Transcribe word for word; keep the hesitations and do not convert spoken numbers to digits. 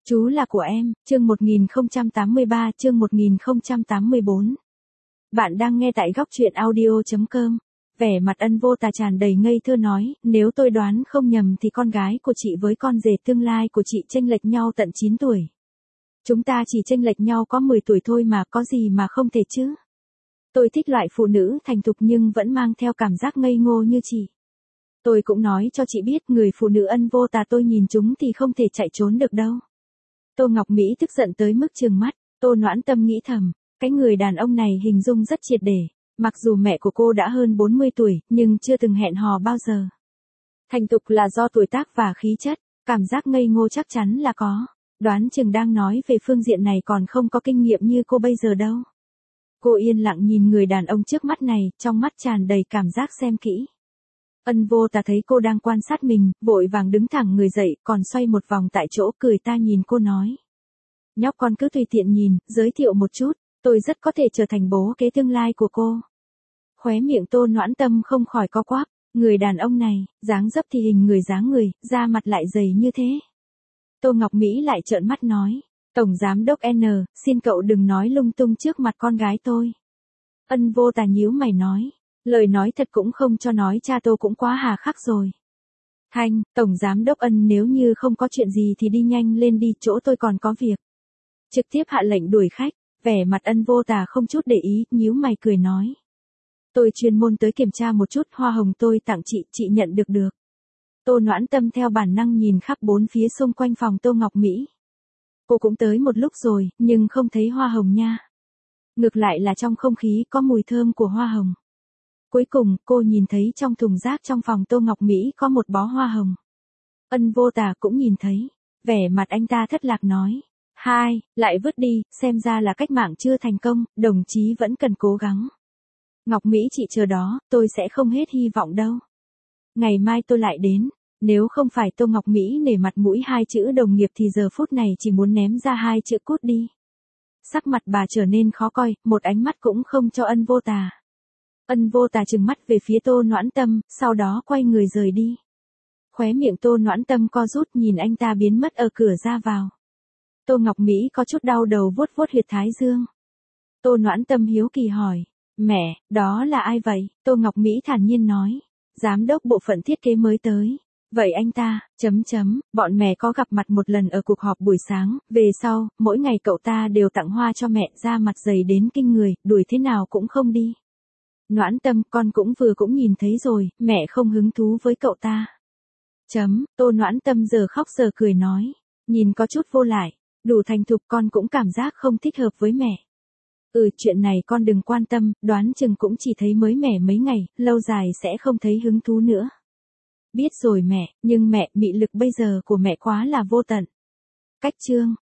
Chú là của em, chương một nghìn không trăm tám mươi ba, chương một nghìn không trăm tám mươi bốn. Bạn đang nghe tại góc truyện audio chấm com. Vẻ mặt Ân Vô Tà tràn đầy ngây thơ nói, nếu tôi đoán không nhầm thì con gái của chị với con rể tương lai của chị chênh lệch nhau tận chín tuổi. Chúng ta chỉ chênh lệch nhau có mười tuổi thôi mà, có gì mà không thể chứ. Tôi thích loại phụ nữ thành thục nhưng vẫn mang theo cảm giác ngây ngô như chị. Tôi cũng nói cho chị biết, người phụ nữ Ân Vô Tà tôi nhìn chúng thì không thể chạy trốn được đâu. Tô Ngọc Mỹ tức giận tới mức trừng mắt. Tô Noãn Tâm nghĩ thầm, cái người đàn ông này hình dung rất triệt để. Mặc dù mẹ của cô đã hơn bốn mươi tuổi, nhưng chưa từng hẹn hò bao giờ. Thành thục là do tuổi tác và khí chất, cảm giác ngây ngô chắc chắn là có. Đoán chừng đang nói về phương diện này còn không có kinh nghiệm như cô bây giờ đâu. Cô yên lặng nhìn người đàn ông trước mắt này, trong mắt tràn đầy cảm giác xem kỹ. Ân Vô Tà thấy cô đang quan sát mình, vội vàng đứng thẳng người dậy, còn xoay một vòng tại chỗ cười ta nhìn cô nói. Nhóc con cứ tùy tiện nhìn, giới thiệu một chút, tôi rất có thể trở thành bố kế tương lai của cô. Khóe miệng Tô Noãn Tâm không khỏi co quắp, người đàn ông này, dáng dấp thì hình người dáng người, da mặt lại dày như thế. Tô Ngọc Mỹ lại trợn mắt nói, Tổng Giám đốc N, xin cậu đừng nói lung tung trước mặt con gái tôi. Ân Vô Tà nhíu mày nói. Lời nói thật cũng không cho nói, cha Tô cũng quá hà khắc rồi. Thanh, Tổng Giám đốc Ân, nếu như không có chuyện gì thì đi nhanh lên đi, chỗ tôi còn có việc. Trực tiếp hạ lệnh đuổi khách, vẻ mặt Ân Vô Tà không chút để ý, nhíu mày cười nói. Tôi chuyên môn tới kiểm tra một chút, hoa hồng tôi tặng chị, chị nhận được được. Tô Noãn Tâm theo bản năng nhìn khắp bốn phía xung quanh phòng Tô Ngọc Mỹ. Cô cũng tới một lúc rồi, nhưng không thấy hoa hồng nha. Ngược lại là trong không khí có mùi thơm của hoa hồng. Cuối cùng, cô nhìn thấy trong thùng rác trong phòng Tô Ngọc Mỹ có một bó hoa hồng. Ân Vô Tà cũng nhìn thấy. Vẻ mặt anh ta thất lạc nói. Hai, lại vứt đi, xem ra là cách mạng chưa thành công, đồng chí vẫn cần cố gắng. Ngọc Mỹ chị chờ đó, tôi sẽ không hết hy vọng đâu. Ngày mai tôi lại đến. Nếu không phải Tô Ngọc Mỹ nể mặt mũi hai chữ đồng nghiệp thì giờ phút này chỉ muốn ném ra hai chữ cút đi. Sắc mặt bà trở nên khó coi, một ánh mắt cũng không cho Ân Vô Tà. Ân Vô Tà trừng mắt về phía Tô Noãn Tâm, sau đó quay người rời đi. Khóe miệng Tô Noãn Tâm co rút nhìn anh ta biến mất ở cửa ra vào. Tô Ngọc Mỹ có chút đau đầu vuốt vuốt huyệt thái dương. Tô Noãn Tâm hiếu kỳ hỏi, mẹ, đó là ai vậy? Tô Ngọc Mỹ thản nhiên nói, giám đốc bộ phận thiết kế mới tới. Vậy anh ta, chấm chấm, bọn mẹ có gặp mặt một lần ở cuộc họp buổi sáng, về sau, mỗi ngày cậu ta đều tặng hoa cho mẹ, da mặt dày đến kinh người, đuổi thế nào cũng không đi. Noãn Tâm, con cũng vừa cũng nhìn thấy rồi, mẹ không hứng thú với cậu ta. Chấm, Tô Noãn Tâm giờ khóc giờ cười nói, nhìn có chút vô lại, đủ thành thục, con cũng cảm giác không thích hợp với mẹ. Ừ, chuyện này con đừng quan tâm, đoán chừng cũng chỉ thấy mới mẻ mấy ngày, lâu dài sẽ không thấy hứng thú nữa. Biết rồi mẹ, nhưng mẹ, mị lực bây giờ của mẹ quá là vô tận. Cách chương.